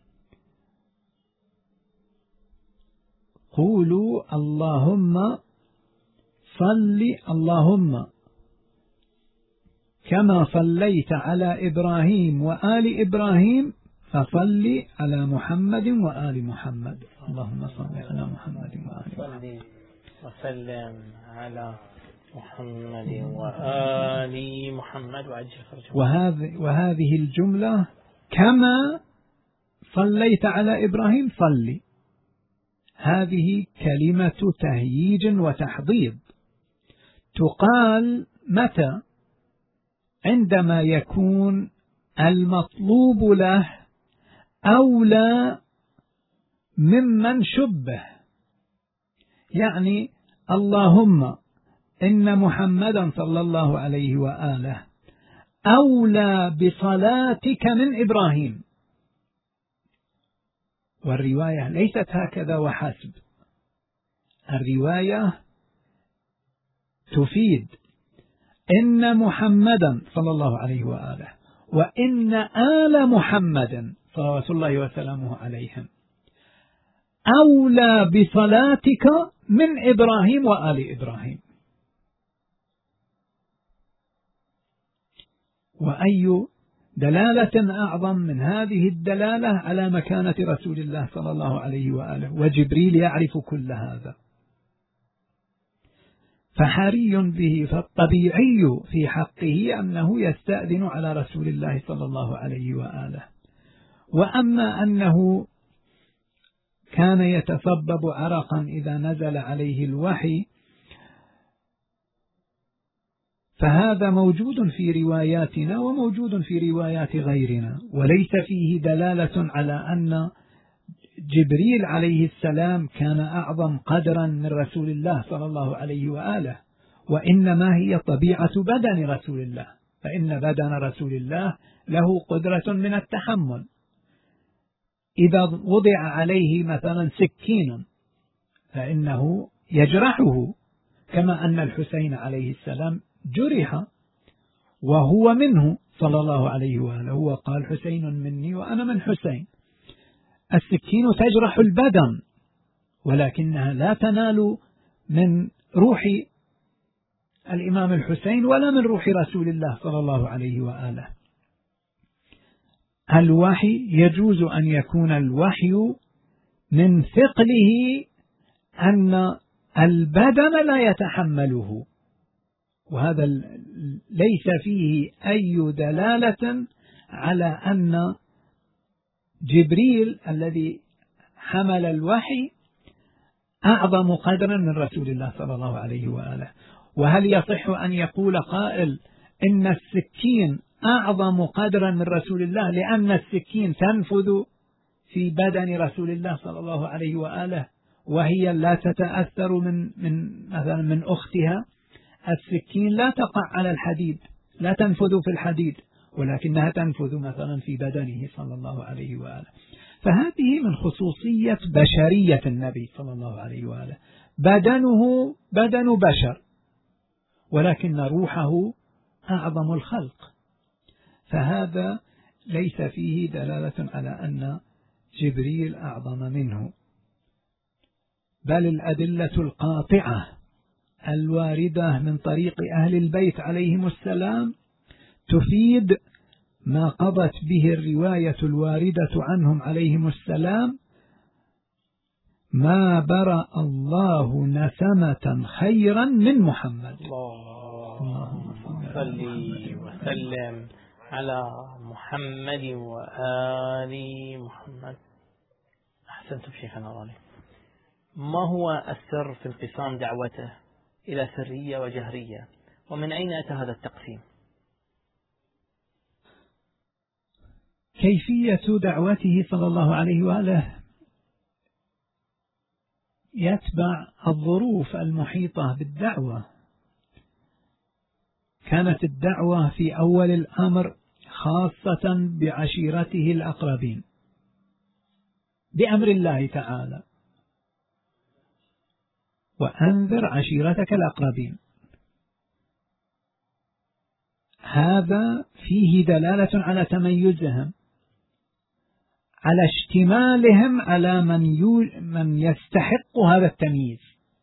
قولوا اللهم صل اللهم كما صليت على إبراهيم وآل إبراهيم فصل على محمد وآل محمد. اللهم صل على محمد وآل محمد وسلم على محمد وآل محمد وعجل فرجه. وهذه وهذه الجملة كما صليت على إبراهيم صلي، هذه كلمة تهييج وتحضيض تقال متى؟ عندما يكون المطلوب له أولى ممن شبه، يعني اللهم إن محمدا صلى الله عليه وآله أولى بصلاتك من إبراهيم. والرواية ليست هكذا وحسب، الرواية تفيد إن محمدا صلى الله عليه وآله وإن آل محمد صلوات الله وسلامه عليهم أولى بصلاتك من إبراهيم وآل إبراهيم. وأي دلالة أعظم من هذه الدلالة على مكانة رسول الله صلى الله عليه وآله، وجبريل يعرف كل هذا، فحري به فالطبيعي في حقه أنه يستأذن على رسول الله صلى الله عليه وآله. وأما أنه كان يتصبب عرقا إذا نزل عليه الوحي فهذا موجود في رواياتنا وموجود في روايات غيرنا، وليس فيه دلالة على أن جبريل عليه السلام كان أعظم قدرا من رسول الله صلى الله عليه وآله، وإنما هي طبيعة بدن رسول الله، فإن بدن رسول الله له قدرة من التحمل. إذا وضع عليه مثلا سكين فإنه يجرحه، كما أن الحسين عليه السلام جرح وهو منه صلى الله عليه وآله، هو قال حسين مني وأنا من حسين. السكين تجرح البدن ولكنها لا تنال من روح الإمام الحسين ولا من روح رسول الله صلى الله عليه وآله. الوحي يجوز أن يكون الوحي من ثقله أن البدن لا يتحمله، وهذا ليس فيه أي دلالة على أن جبريل الذي حمل الوحي أعظم قدرا من رسول الله صلى الله عليه وآله. وهل يصح أن يقول قائل إن السكين أعظم قدرا من رسول الله، لأن السكين تنفذ في بدن رسول الله صلى الله عليه وآله، وهي لا تتأثر من من مثلا من أختها. السكين لا تقع على الحديد، لا تنفذ في الحديد، ولكنها تنفذ مثلا في بدنه صلى الله عليه وآله. فهذه من خصوصية بشرية النبي صلى الله عليه وآله، بدنه بدن بشر، ولكن روحه أعظم الخلق. فهذا ليس فيه دلالة على أن جبريل أعظم منه، بل الأدلة القاطعة الواردة من طريق أهل البيت عليهم السلام تفيد ما قضت به الرواية الواردة عنهم عليهم السلام: ما برأ الله نسمة خيرا من محمد. اللهم صل وسلم على محمد وآل محمد. أحسنتم شيخنا الغالي. ما هو السر في انقسام دعوته إلى سرية وجهرية، ومن أين أتى هذا التقسيم؟ كيفية دعوته صلى الله عليه وآله يتبع الظروف المحيطة بالدعوة. كانت الدعوة في أول الأمر خاصة بعشيرته الأقربين بأمر الله تعالى: وأنذر عشيرتك الأقربين. هذا فيه دلالة على تميزهم، على اشتمالهم على من من يستحق هذا التمييز.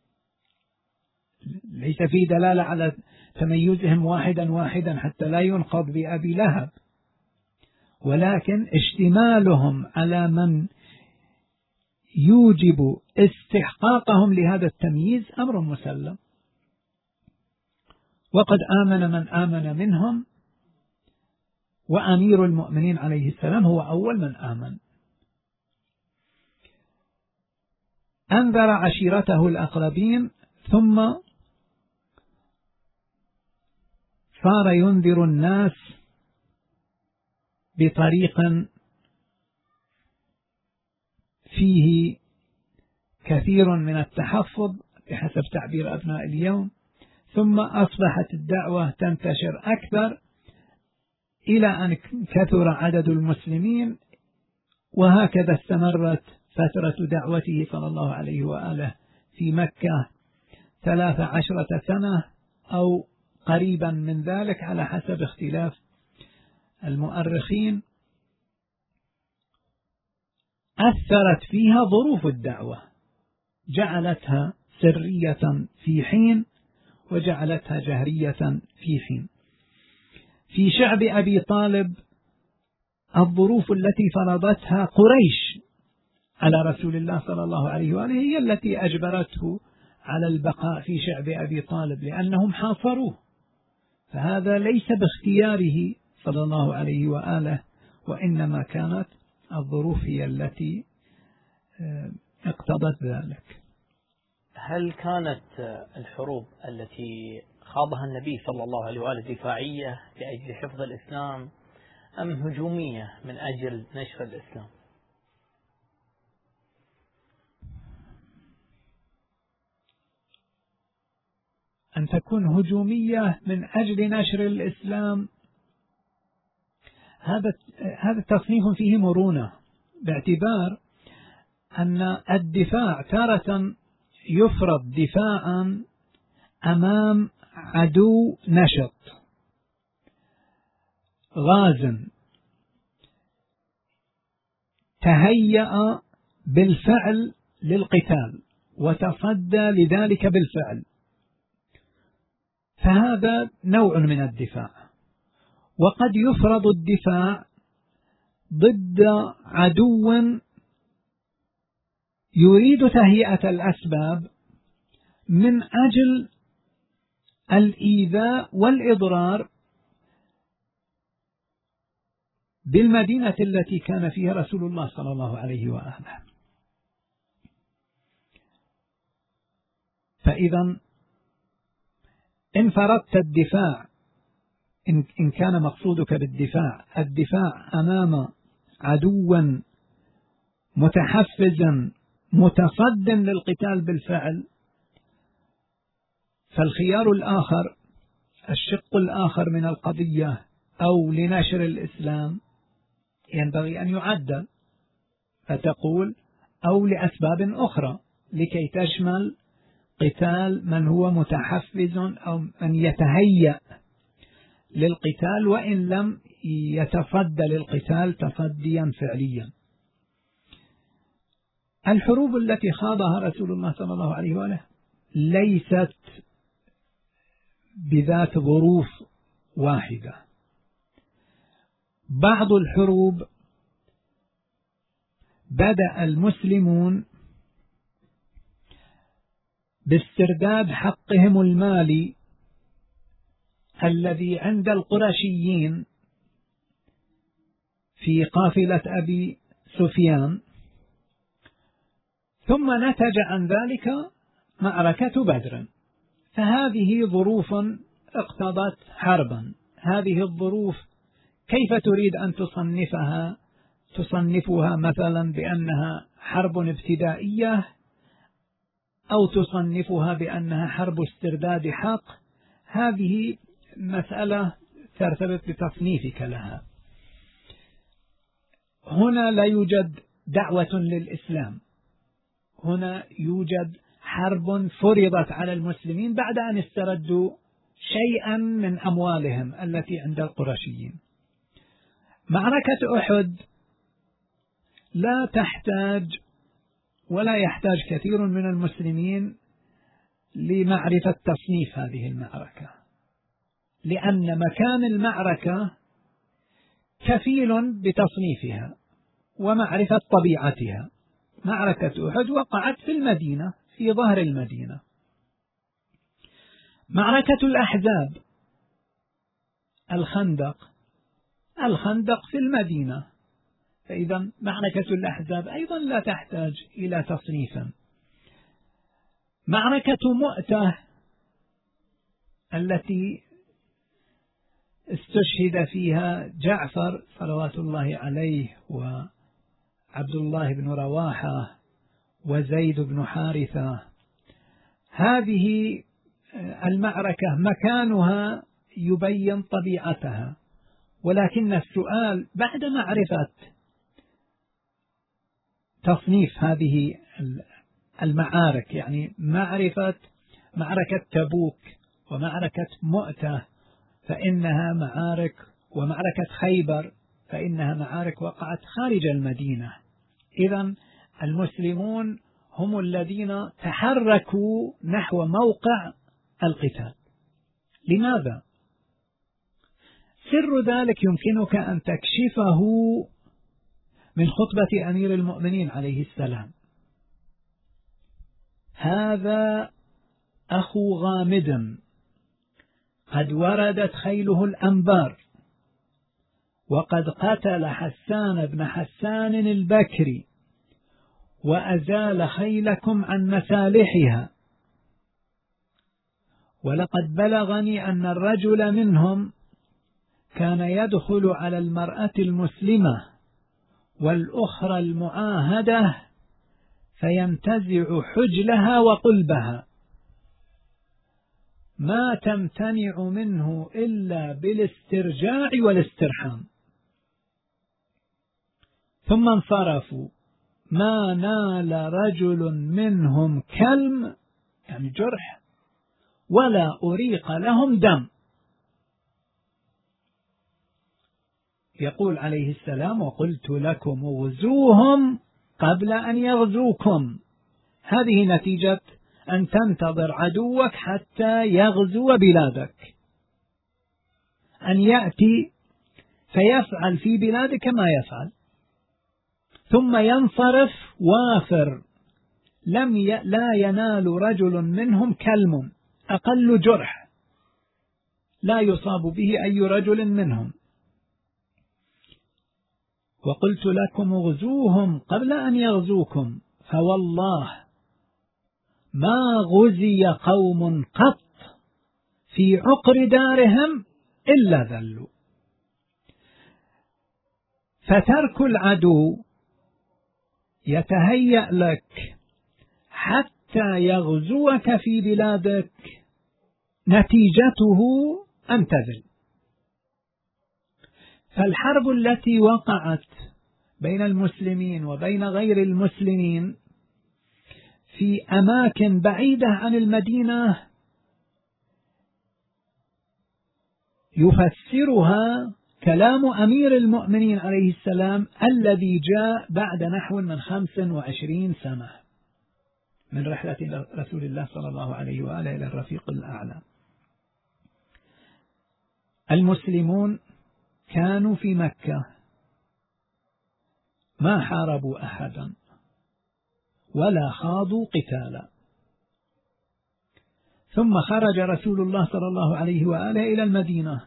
ليس فيه دلالة على تميزهم واحدا واحدا حتى لا ينقض بأبي لهب، ولكن اشتمالهم على من يوجب استحقاقهم لهذا التمييز أمر مسلم. وقد آمن من آمن منهم، وأمير المؤمنين عليه السلام هو أول من آمن. أنذر عشيرته الأقربين، ثم صار ينذر الناس بطريق فيه كثير من التحفظ بحسب تعبير أبناء اليوم، ثم أصبحت الدعوة تنتشر أكثر إلى أن كثر عدد المسلمين، وهكذا استمرت فترة دعوته صلى الله عليه وآله في مكة ثلاث عشرة سنة أو قريبا من ذلك على حسب اختلاف المؤرخين. أثرت فيها ظروف الدعوة، جعلتها سرية في حين وجعلتها جهرية في حين. في شعب أبي طالب الظروف التي فرضتها قريش على رسول الله صلى الله عليه وآله هي التي أجبرته على البقاء في شعب أبي طالب، لأنهم حاصروه. فهذا ليس باختياره صلى الله عليه وآله، وإنما كانت الظروف هي التي اقتضت ذلك. هل كانت الحروب التي خاضها النبي صلى الله عليه وآله دفاعية لأجل حفظ الإسلام، أم هجومية من أجل نشر الإسلام؟ أن تكون هجومية من أجل نشر الإسلام، هذا هذا تصنيف فيه مرونة، باعتبار أن الدفاع تارة يفرض دفاعا أمام عدو نشط غاز تهيأ بالفعل للقتال وتصدى لذلك بالفعل، فهذا نوع من الدفاع. وقد يفرض الدفاع ضد عدو يريد تهيئة الأسباب من أجل الإيذاء والإضرار بالمدينة التي كان فيها رسول الله صلى الله عليه وآله. فإذا إن فرضت الدفاع إن كان مقصودك بالدفاع الدفاع أمام عدوا متحفزا متصد للقتال بالفعل، فالخيار الآخر الشق الآخر من القضية أو لنشر الإسلام ينبغي أن يعدل، فتقول أو لأسباب أخرى لكي تشمل قتال من هو متحفز أو من يتهيأ للقتال وإن لم يتصدى للقتال تصديا فعليا. الحروب التي خاضها رسول الله صلى الله عليه وآله ليست بذات ظروف واحدة. بعض الحروب بدأ المسلمون باسترداد حقهم المالي الذي عند القرشيين في قافلة أبي سفيان، ثم نتج عن ذلك معركة بدر. فهذه ظروف اقتضت حربا. هذه الظروف كيف تريد أن تصنفها؟ تصنفها مثلا بأنها حرب ابتدائية أو تصنفها بأنها حرب استرداد حق؟ هذه مسألة ترتبط بتصنيفك لها. هنا لا يوجد دعوة للإسلام، هنا يوجد حرب فرضت على المسلمين بعد أن استردوا شيئا من أموالهم التي عند القرشيين. معركة أحد لا تحتاج ولا يحتاج كثير من المسلمين لمعرفة تصنيف هذه المعركة، لأن مكان المعركة كفيل بتصنيفها ومعرفة طبيعتها. معركة أحد وقعت في المدينة، في ظهر المدينة. معركة الأحزاب الخندق الخندق في المدينة، فإذا معركة الأحزاب أيضا لا تحتاج إلى تصنيف. معركة مؤتة التي استشهد فيها جعفر صلوات الله عليه وعبد الله بن رواحة وزيد بن حارثة، هذه المعركة مكانها يبين طبيعتها، ولكن السؤال بعد معرفة تصنيف هذه المعارك، يعني معرفة معركة تبوك ومعركة مؤتة فإنها معارك، ومعركة خيبر فإنها معارك وقعت خارج المدينة. إذن المسلمون هم الذين تحركوا نحو موقع القتال. لماذا؟ سر ذلك يمكنك أن تكشفه من خطبة أمير المؤمنين عليه السلام. هذا أخو غامد قد وردت خيله الأنبار، وقد قتل حسان بن حسان البكري وأزال خيلكم عن مسالحها، ولقد بلغني أن الرجل منهم كان يدخل على المرأة المسلمة والأخرى المعاهدة فينتزع حجلها وقلبها، ما تمتنع منه إلا بالاسترجاع والاسترحام، ثم انصرفوا ما نال رجل منهم كلم يعني جرح ولا أريق لهم دم. يقول عليه السلام: وقلت لكم اغزوهم قبل أن يغزوكم. هذه نتيجة أن تنتظر عدوك حتى يغزو بلادك، أن يأتي فيفعل في بلادك ما يفعل ثم ينصرف وافر، لم ي... لا ينال رجل منهم كلم، أقل جرح لا يصاب به أي رجل منهم. وقلت لكم اغزوهم قبل أن يغزوكم، فوالله ما غزي قوم قط في عقر دارهم إلا ذلوا. فترك العدو يتهيأ لك حتى يغزوك في بلادك نتيجته أن تذل. فالحرب التي وقعت بين المسلمين وبين غير المسلمين في أماكن بعيدة عن المدينة يفسرها كلام أمير المؤمنين عليه السلام الذي جاء بعد نحو من خمس وعشرين سنة من رحلة رسول الله صلى الله عليه وآله إلى الرفيق الأعلى. المسلمون كانوا في مكة ما حاربوا أحدا ولا خاضوا قتالا، ثم خرج رسول الله صلى الله عليه وآله إلى المدينة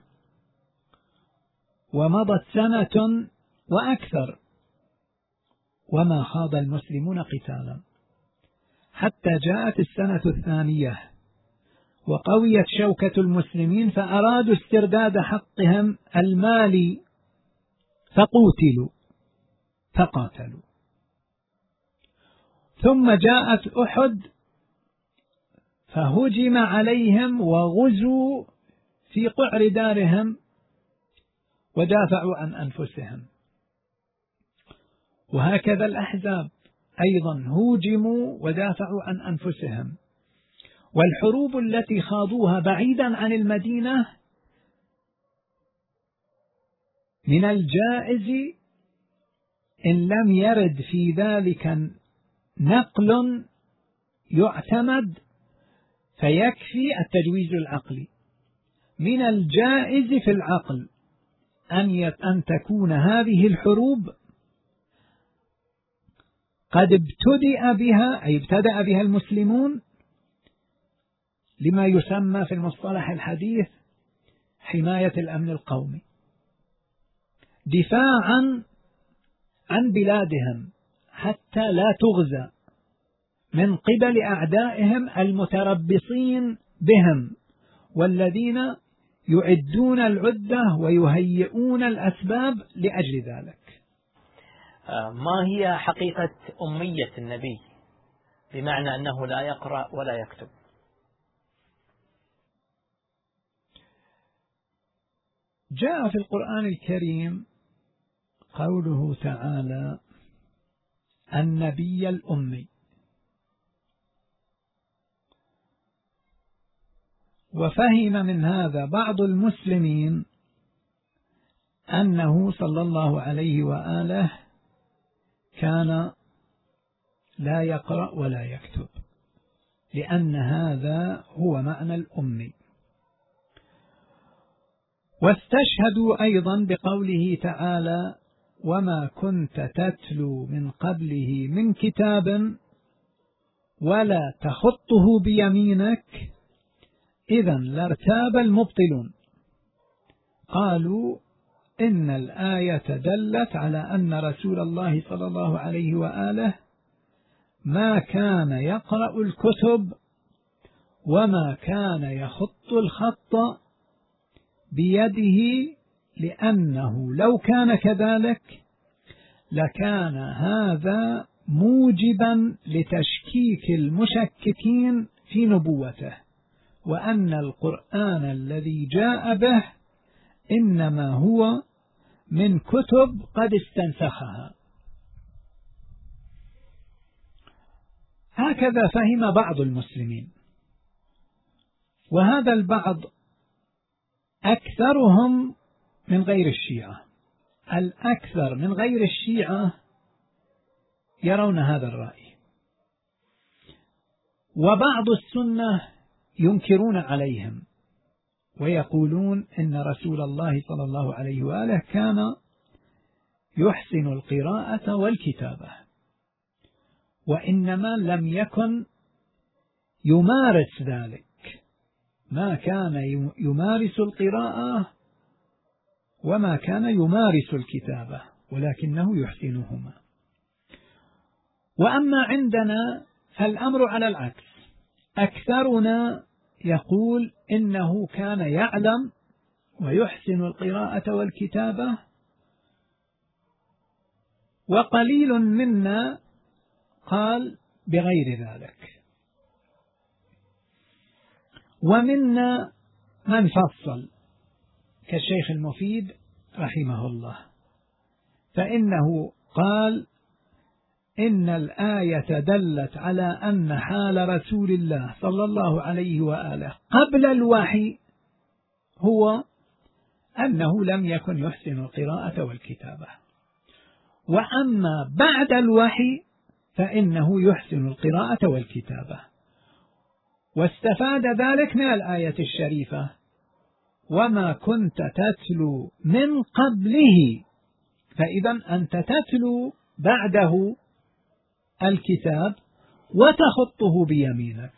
ومضت سنة وأكثر وما خاض المسلمون قتالا، حتى جاءت السنة الثانية وقويت شوكة المسلمين فأرادوا استرداد حقهم المالي فقوتلوا فقاتلوا. ثم جاءت أحد فهجم عليهم وغزوا في قعر دارهم ودافعوا عن أنفسهم. وهكذا الأحزاب أيضا هوجموا ودافعوا عن أنفسهم. والحروب التي خاضوها بعيدا عن المدينة من الجائز إن لم يرد في ذلك نقل يعتمد فيكفي التجويز العقلي، من الجائز في العقل أن أن تكون هذه الحروب قد ابتدأ بها أي ابتدأ بها المسلمون لما يسمى في المصطلح الحديث حماية الأمن القومي، دفاعا عن بلادهم حتى لا تغزى من قبل أعدائهم المتربصين بهم والذين يعدون العدة ويهيئون الأسباب لأجل ذلك. ما هي حقيقة أمية النبي بمعنى أنه لا يقرأ ولا يكتب؟ جاء في القرآن الكريم قوله تعالى النبي الأمي، وفهم من هذا بعض المسلمين أنه صلى الله عليه وآله كان لا يقرأ ولا يكتب، لأن هذا هو معنى الأمي. واستشهدوا أيضا بقوله تعالى وما كنت تتلو من قبله من كتاب ولا تخطه بيمينك إذا لارتاب المبطلون. قالوا إن الآية دلت على أن رسول الله صلى الله عليه وآله ما كان يقرأ الكتب وما كان يخط الخط بيده، لأنه لو كان كذلك لكان هذا موجبا لتشكيك المشككين في نبوته، وأن القرآن الذي جاء به إنما هو من كتب قد استنسخها. هكذا فهم بعض المسلمين، وهذا البعض أكثرهم من غير الشيعة. الأكثر من غير الشيعة يرون هذا الرأي، وبعض السنة ينكرون عليهم ويقولون إن رسول الله صلى الله عليه وآله كان يحسن القراءة والكتابة، وإنما لم يكن يمارس ذلك، ما كان يمارس القراءة وما كان يمارس الكتابة، ولكنه يحسنهما. وأما عندنا فالأمر على العكس، أكثرنا يقول إنه كان يعلم ويحسن القراءة والكتابة، وقليل منا قال بغير ذلك. ومنا من فصل كالشيخ المفيد رحمه الله، فإنه قال إن الآية دلت على أن حال رسول الله صلى الله عليه وآله قبل الوحي هو أنه لم يكن يحسن القراءة والكتابة، وأما بعد الوحي فإنه يحسن القراءة والكتابة. واستفاد ذلك من الآية الشريفة: وما كنت تتلو من قبله. فإذا أنت تتلو بعده الكتاب وتخطه بيمينك.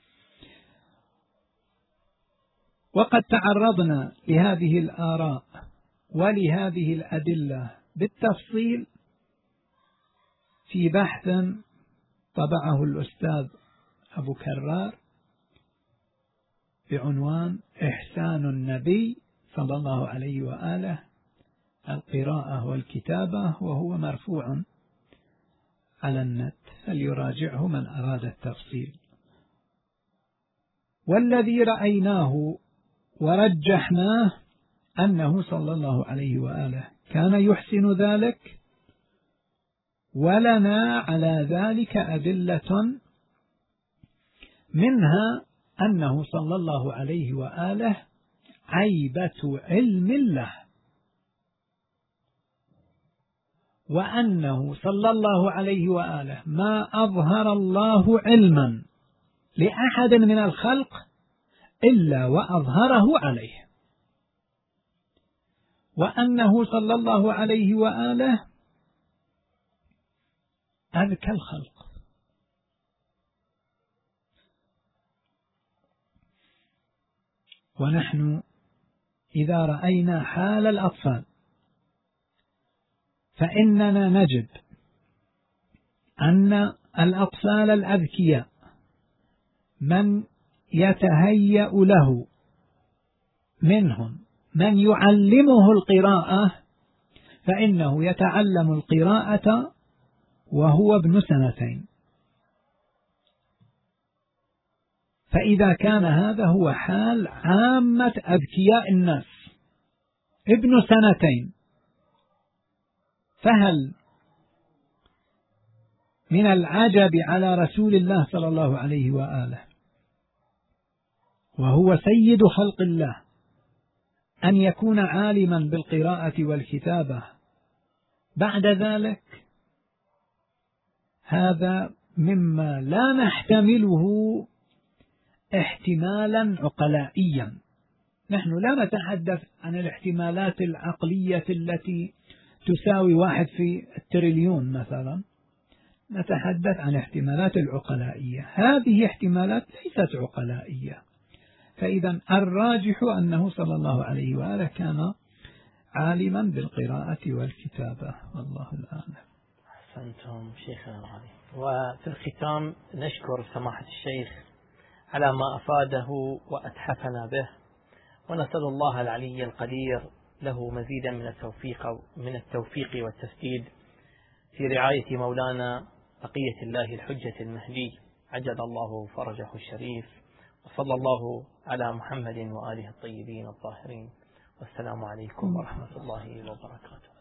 وقد تعرضنا لهذه الآراء ولهذه الأدلة بالتفصيل في بحث طبعه الأستاذ أبو كرار بعنوان إحسان النبي صلى الله عليه وآله القراءة والكتابة، وهو مرفوع على النت، فليراجعه من أراد التفصيل. والذي رأيناه ورجحناه أنه صلى الله عليه وآله كان يحسن ذلك، ولنا على ذلك أدلة، منها أنه صلى الله عليه وآله عيبة علم له، وأنه صلى الله عليه وآله ما أظهر الله علما لأحد من الخلق إلا وأظهره عليه، وأنه صلى الله عليه وآله أذكى الخلق. ونحن إذا رأينا حال الأطفال فإننا نجد أن الأطفال الأذكياء من يتهيأ له منهم من يعلمه القراءة، فإنه يتعلم القراءة وهو ابن سنتين. فإذا كان هذا هو حال عامة أذكياء الناس ابن سنتين، فهل من العجب على رسول الله صلى الله عليه وآله وهو سيد خلق الله أن يكون عالما بالقراءة والكتابة بعد ذلك؟ هذا مما لا نحتمله احتمالا عقلائيا. نحن لا نتحدث عن الاحتمالات العقلية التي تساوي واحد في التريليون مثلا، نتحدث عن احتمالات العقلائية. هذه احتمالات ليست عقلائية. فإذا الراجح أنه صلى الله عليه وآله كان عالما بالقراءة والكتابة، والله الأعلم. أحسنتم شيخنا الغالي. وفي الختام نشكر سماحة الشيخ على ما أفاده وأتحفنا به، ونسأل الله العلي القدير له مزيدا من التوفيق من التوفيق والتسديد في رعاية مولانا بقية الله الحجة المهدي عجل الله فرجه الشريف، وصلى الله على محمد وآله الطيبين الطاهرين، والسلام عليكم ورحمة الله وبركاته.